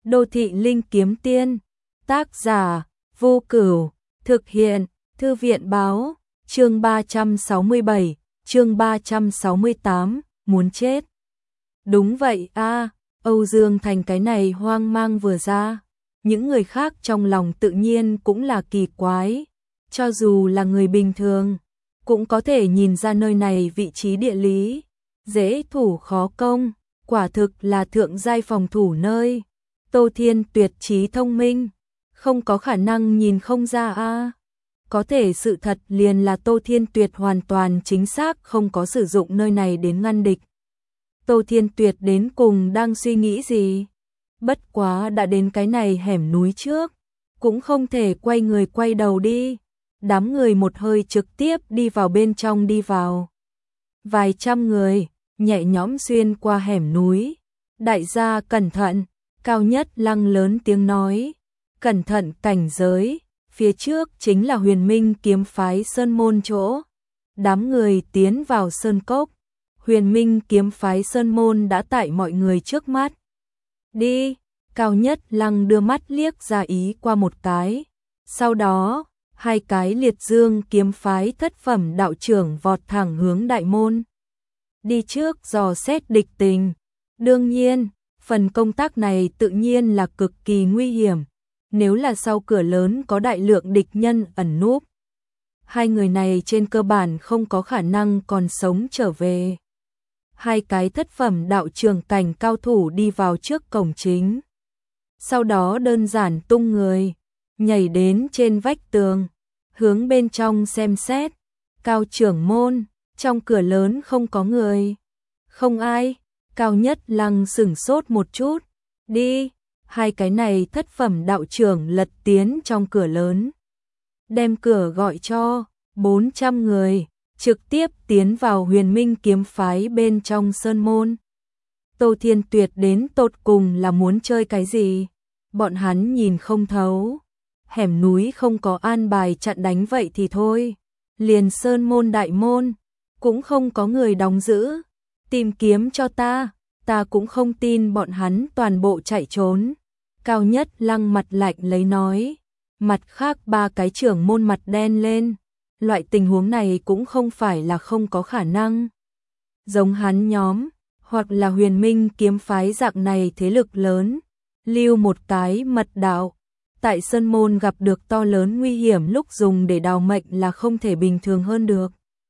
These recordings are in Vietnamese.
Đô thị linh kiếm tiên, tác giả, Vô Cửu, thực hiện, Thư viện báo, chương 367, chương 368, muốn chết. Đúng vậy a, Âu Dương Thành cái này hoang mang vừa ra, những người khác trong lòng tự nhiên cũng là kỳ quái, cho dù là người bình thường, cũng có thể nhìn ra nơi này vị trí địa lý, dễ thủ khó công, quả thực là thượng giai phòng thủ nơi. Tô Thiên Tuyệt trí thông minh, không có khả năng nhìn không ra a. Có thể sự thật liền là Tô Thiên Tuyệt hoàn toàn chính xác không có sử dụng nơi này đến ngăn địch. Tô Thiên Tuyệt đến cùng đang suy nghĩ gì? Bất quá đã đến cái này hẻm núi trước, cũng không thể quay người quay đầu đi. Đám người một hơi trực tiếp đi vào bên trong đi vào. Vài trăm người, nhẹ nhõm xuyên qua hẻm núi. Đại gia cẩn thận, Cao Nhất Lăng lớn tiếng nói. Cẩn thận cảnh giới, phía trước chính là Huyền Minh kiếm phái Sơn Môn chỗ. Đám người tiến vào Sơn Cốc. Huyền Minh kiếm phái Sơn Môn đã tại mọi người trước mắt. Đi, Cao Nhất Lăng đưa mắt liếc ra ý qua một cái. Sau đó, hai cái liệt dương kiếm phái thất phẩm đạo trưởng vọt thẳng hướng đại môn. Đi trước dò xét địch tình. Đương nhiên, phần công tác này tự nhiên là cực kỳ nguy hiểm. Nếu là sau cửa lớn có đại lượng địch nhân ẩn núp, hai người này trên cơ bản không có khả năng còn sống trở về. Hai cái thất phẩm đạo trưởng cảnh cao thủ đi vào trước cổng chính. Sau đó đơn giản tung người, nhảy đến trên vách tường, hướng bên trong xem xét. Cao trưởng môn, trong cửa lớn không có người. Không ai. Cao Nhất Lăng sửng sốt một chút. Đi. Hai cái này thất phẩm đạo trưởng lật tiến trong cửa lớn. Đem cửa gọi cho 400 người, trực tiếp tiến vào Huyền Minh kiếm phái bên trong sơn môn. Tô Thiên Tuyệt đến tột cùng là muốn chơi cái gì? Bọn hắn nhìn không thấu. Hẻm núi không có an bài chặn đánh vậy thì thôi. Liền sơn môn đại môn, cũng không có người đóng giữ. Tìm kiếm cho ta cũng không tin bọn hắn toàn bộ chạy trốn. Cao Nhất Lăng mặt lạnh lấy nói. Mặt khác ba cái trưởng môn mặt đen lên. Loại tình huống này cũng không phải là không có khả năng. Giống hắn nhóm, hoặc là Huyền Minh kiếm phái dạng này thế lực lớn, lưu một cái mật đạo. Tại Sơn Môn gặp được to lớn nguy hiểm lúc dùng để đào mệnh là không thể bình thường hơn được.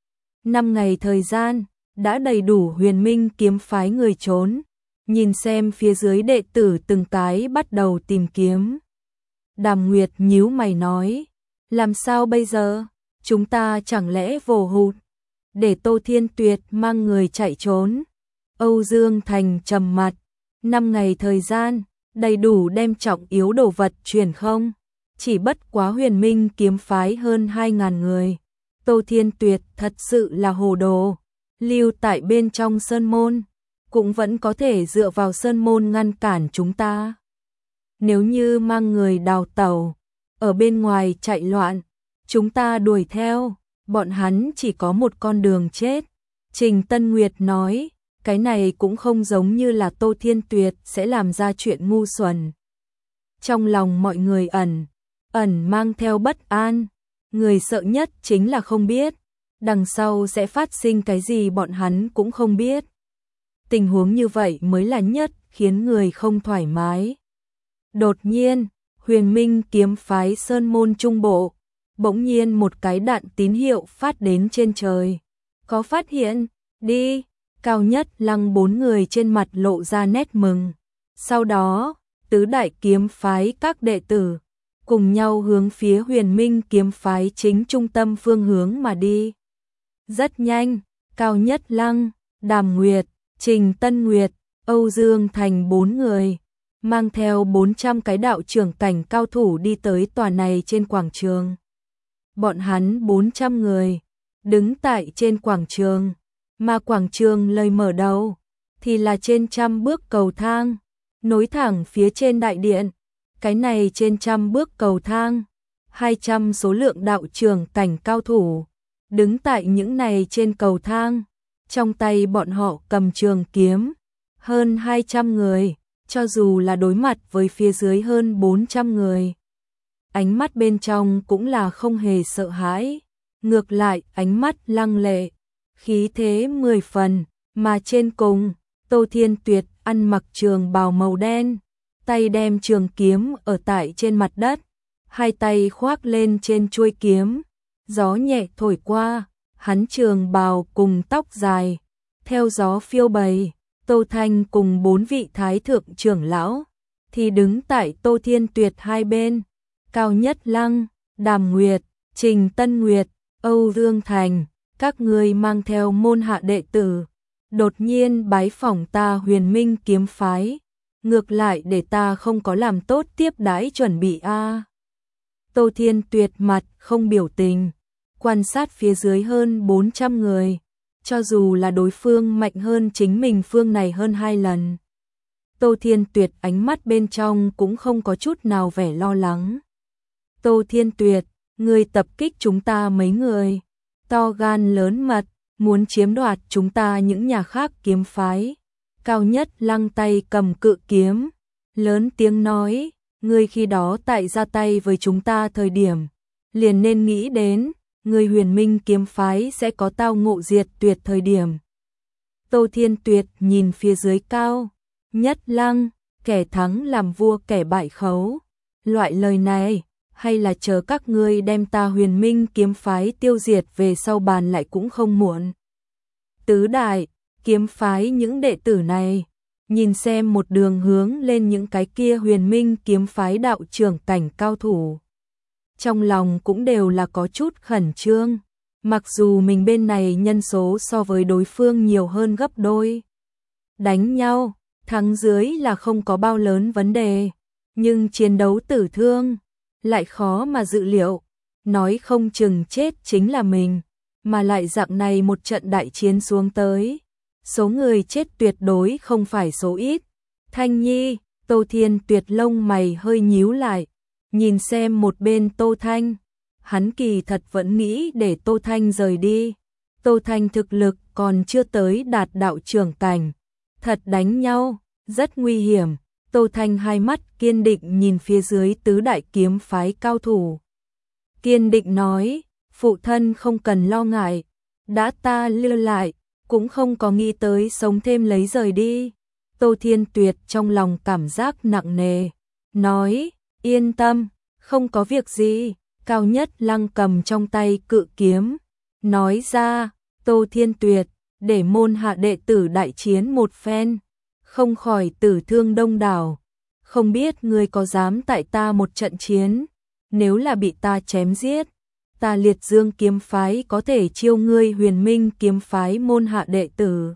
5 ngày thời gian, đã đầy đủ Huyền Minh kiếm phái người trốn. Nhìn xem phía dưới đệ tử từng cái bắt đầu tìm kiếm. Đàm Nguyệt nhíu mày nói, làm sao bây giờ? Chúng ta chẳng lẽ vồ hụt, để Tô Thiên Tuyệt mang người chạy trốn? Âu Dương Thành trầm mặt, 5 ngày thời gian, đầy đủ đem trọng yếu đồ vật truyền không? Chỉ bất quá Huyền Minh kiếm phái hơn 2.000 người. Tô Thiên Tuyệt thật sự là hồ đồ, lưu tại bên trong sơn môn, cũng vẫn có thể dựa vào sơn môn ngăn cản chúng ta. Nếu như mang người đào tẩu, ở bên ngoài chạy loạn, chúng ta đuổi theo, bọn hắn chỉ có một con đường chết. Trình Tân Nguyệt nói, cái này cũng không giống như là Tô Thiên Tuyệt sẽ làm ra chuyện ngu xuẩn. Trong lòng mọi người ẩn mang theo bất an, người sợ nhất chính là không biết, đằng sau sẽ phát sinh cái gì bọn hắn cũng không biết. Tình huống như vậy mới là nhất khiến người không thoải mái. Đột nhiên, Huyền Minh kiếm phái Sơn Môn Trung Bộ, bỗng nhiên một cái đạn tín hiệu phát đến trên trời. Có phát hiện, đi, Cao Nhất Lăng 4 người trên mặt lộ ra nét mừng. Sau đó, tứ đại kiếm phái các đệ tử, cùng nhau hướng phía Huyền Minh kiếm phái chính trung tâm phương hướng mà đi. Rất nhanh, Cao Nhất Lăng, Đàm Nguyệt, Trình Tân Nguyệt, Âu Dương Thành 4 người, mang theo 400 cái đạo trưởng cảnh cao thủ đi tới tòa này trên quảng trường. Bọn hắn 400 người, đứng tại trên quảng trường, mà quảng trường lời mở đầu, thì là trên trăm bước cầu thang, nối thẳng phía trên đại điện. Cái này trên trăm bước cầu thang, 200 số lượng đạo trưởng cảnh cao thủ, đứng tại những này trên cầu thang, trong tay bọn họ cầm trường kiếm, hơn 200 người, cho dù là đối mặt với phía dưới hơn 400 người. Ánh mắt bên trong cũng là không hề sợ hãi, ngược lại ánh mắt lăng lệ, khí thế 10 phần, mà trên cùng, Tô Thiên Tuyệt ăn mặc trường bào màu đen, tay đem trường kiếm ở tại trên mặt đất, hai tay khoác lên trên chuôi kiếm, gió nhẹ thổi qua, hắn trường bào cùng tóc dài, theo gió phiêu bày. Tô Thanh cùng 4 vị thái thượng trưởng lão thì đứng tại Tô Thiên Tuyệt hai bên, Cao Nhất Lăng, Đàm Nguyệt, Trình Tân Nguyệt, Âu Dương Thành, các ngươi mang theo môn hạ đệ tử, đột nhiên bái phỏng ta Huyền Minh kiếm phái, ngược lại để ta không có làm tốt tiếp đãi chuẩn bị a. Tô Thiên Tuyệt mặt không biểu tình, quan sát phía dưới hơn 400 người. Cho dù là đối phương mạnh hơn chính mình phương này hơn 2 lần. Tô Thiên Tuyệt ánh mắt bên trong cũng không có chút nào vẻ lo lắng. Tô Thiên Tuyệt, ngươi tập kích chúng ta mấy người, to gan lớn mật, muốn chiếm đoạt chúng ta những nhà khác kiếm phái. Cao Nhất Lăng tay cầm cự kiếm, lớn tiếng nói, ngươi khi đó tại ra tay với chúng ta thời điểm, liền nên nghĩ đến người Huyền Minh kiếm phái sẽ có tao ngộ diệt tuyệt thời điểm. Tô Thiên Tuyệt nhìn phía dưới Cao Nhất Lăng, kẻ thắng làm vua kẻ bại khấu. Loại lời này, hay là chờ các ngươi đem ta Huyền Minh kiếm phái tiêu diệt về sau bàn lại cũng không muộn. Tứ đại, kiếm phái những đệ tử này, nhìn xem một đường hướng lên những cái kia Huyền Minh kiếm phái đạo trưởng cảnh cao thủ. Trong lòng cũng đều là có chút khẩn trương, mặc dù mình bên này nhân số so với đối phương nhiều hơn gấp đôi. Đánh nhau, thắng dưới là không có bao lớn vấn đề, nhưng chiến đấu tử thương, lại khó mà dự liệu, nói không chừng chết chính là mình, mà lại dạng này một trận đại chiến xuống tới. Số người chết tuyệt đối không phải số ít. Thanh Nhi, Tô Thiên Tuyệt lông mày hơi nhíu lại. Nhìn xem một bên Tô Thanh, hắn kỳ thật vẫn nghĩ để Tô Thanh rời đi. Tô Thanh thực lực còn chưa tới đạt đạo trưởng cảnh. Thật đánh nhau, rất nguy hiểm. Tô Thanh hai mắt kiên định nhìn phía dưới tứ đại kiếm phái cao thủ. Kiên định nói, phụ thân không cần lo ngại, đã ta lưu lại, cũng không có nghĩ tới sống thêm lấy rời đi. Tô Thiên Tuyệt trong lòng cảm giác nặng nề, nói, yên tâm, không có việc gì. Cao Nhất Lăng cầm trong tay cự kiếm, nói ra, Tô Thiên Tuyệt, để môn hạ đệ tử đại chiến một phen, không khỏi tử thương đông đảo. Không biết ngươi có dám tại ta một trận chiến, nếu là bị ta chém giết, ta Liệt Dương kiếm phái có thể chiêu ngươi Huyền Minh kiếm phái môn hạ đệ tử.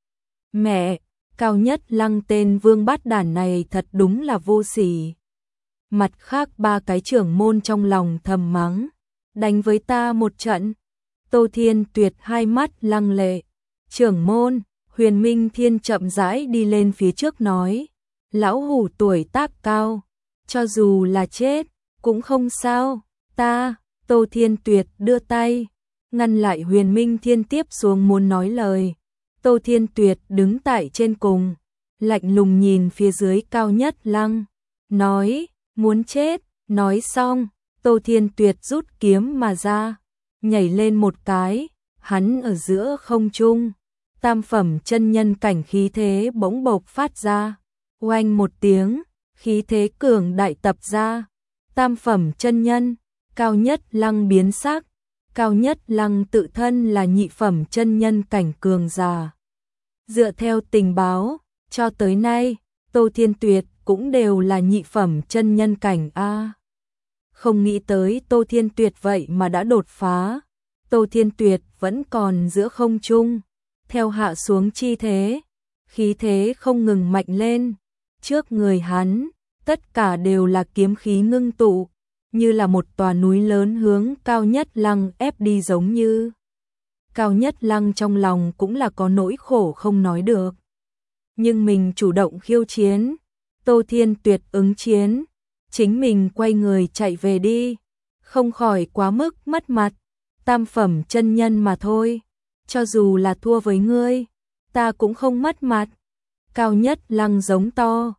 Mẹ, Cao Nhất Lăng tên vương bát đản này thật đúng là vô sỉ. Mặt khác ba cái trưởng môn trong lòng thầm mắng, đánh với ta một trận. Tô Thiên Tuyệt hai mắt lăng lệ. Trưởng môn, Huyền Minh Thiên chậm rãi đi lên phía trước nói, lão hủ tuổi tác cao, cho dù là chết, cũng không sao, ta. Tô Thiên Tuyệt đưa tay, ngăn lại Huyền Minh Thiên tiếp xuống muốn nói lời. Tô Thiên Tuyệt đứng tại trên cùng, lạnh lùng nhìn phía dưới Cao Nhất Lăng, nói, muốn chết. Nói xong, Tô Thiên Tuyệt rút kiếm mà ra, nhảy lên một cái, hắn ở giữa không trung, tam phẩm chân nhân cảnh khí thế bỗng bộc phát ra, oanh một tiếng, khí thế cường đại tập ra, tam phẩm chân nhân. Cao Nhất Lăng biến sắc, Cao Nhất Lăng tự thân là nhị phẩm chân nhân cảnh cường giả. Dựa theo tình báo, cho tới nay, Tô Thiên Tuyệt cũng đều là nhị phẩm chân nhân cảnh a. Không nghĩ tới Tô Thiên Tuyệt vậy mà đã đột phá. Tô Thiên Tuyệt vẫn còn giữa không trung, theo hạ xuống chi thế, khí thế không ngừng mạnh lên. Trước người hắn, tất cả đều là kiếm khí ngưng tụ, như là một tòa núi lớn hướng Cao Nhất Lăng ép đi giống như. Cao Nhất Lăng trong lòng cũng là có nỗi khổ không nói được. Nhưng mình chủ động khiêu chiến, Tô Thiên Tuyệt ứng chiến, chính mình quay người chạy về đi, không khỏi quá mức mất mặt, tam phẩm chân nhân mà thôi, cho dù là thua với ngươi, ta cũng không mất mặt. Cao Nhất Lăng giống to,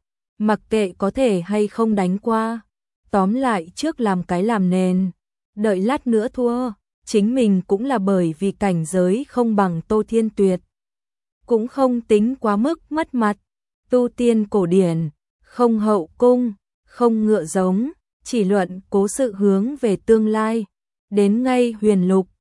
mặc kệ có thể hay không đánh qua. Tóm lại trước làm cái làm nền, đợi lát nữa thua, chính mình cũng là bởi vì cảnh giới không bằng Tô Thiên Tuyệt. Cũng không tính quá mức mất mặt, tu tiên cổ điển, không hậu cung, không ngựa giống, chỉ luận cố sự hướng về tương lai. Đến ngay huyền lục,